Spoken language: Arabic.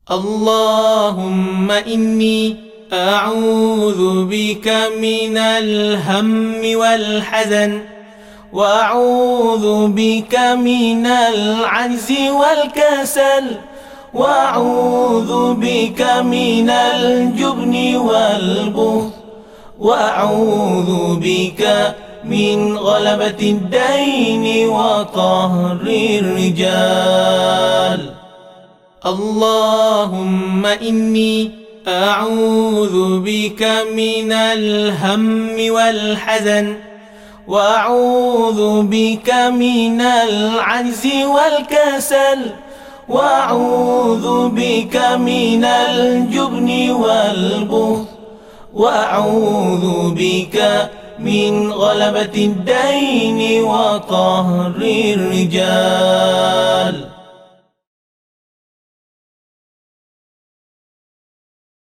اللهم إني أعوذ بك من الهم والحزن، وأعوذ بك من العجز والكسل، وأعوذ بك من الجبن والبخل، وأعوذ بك من غلبة الدين وقهر الرجال. اللهم إني أعوذ بك من الهم والحزن، وأعوذ بك من العجز والكسل، وأعوذ بك من الجبن والبخل، وأعوذ بك من غلبة الدين وقهر الرجال.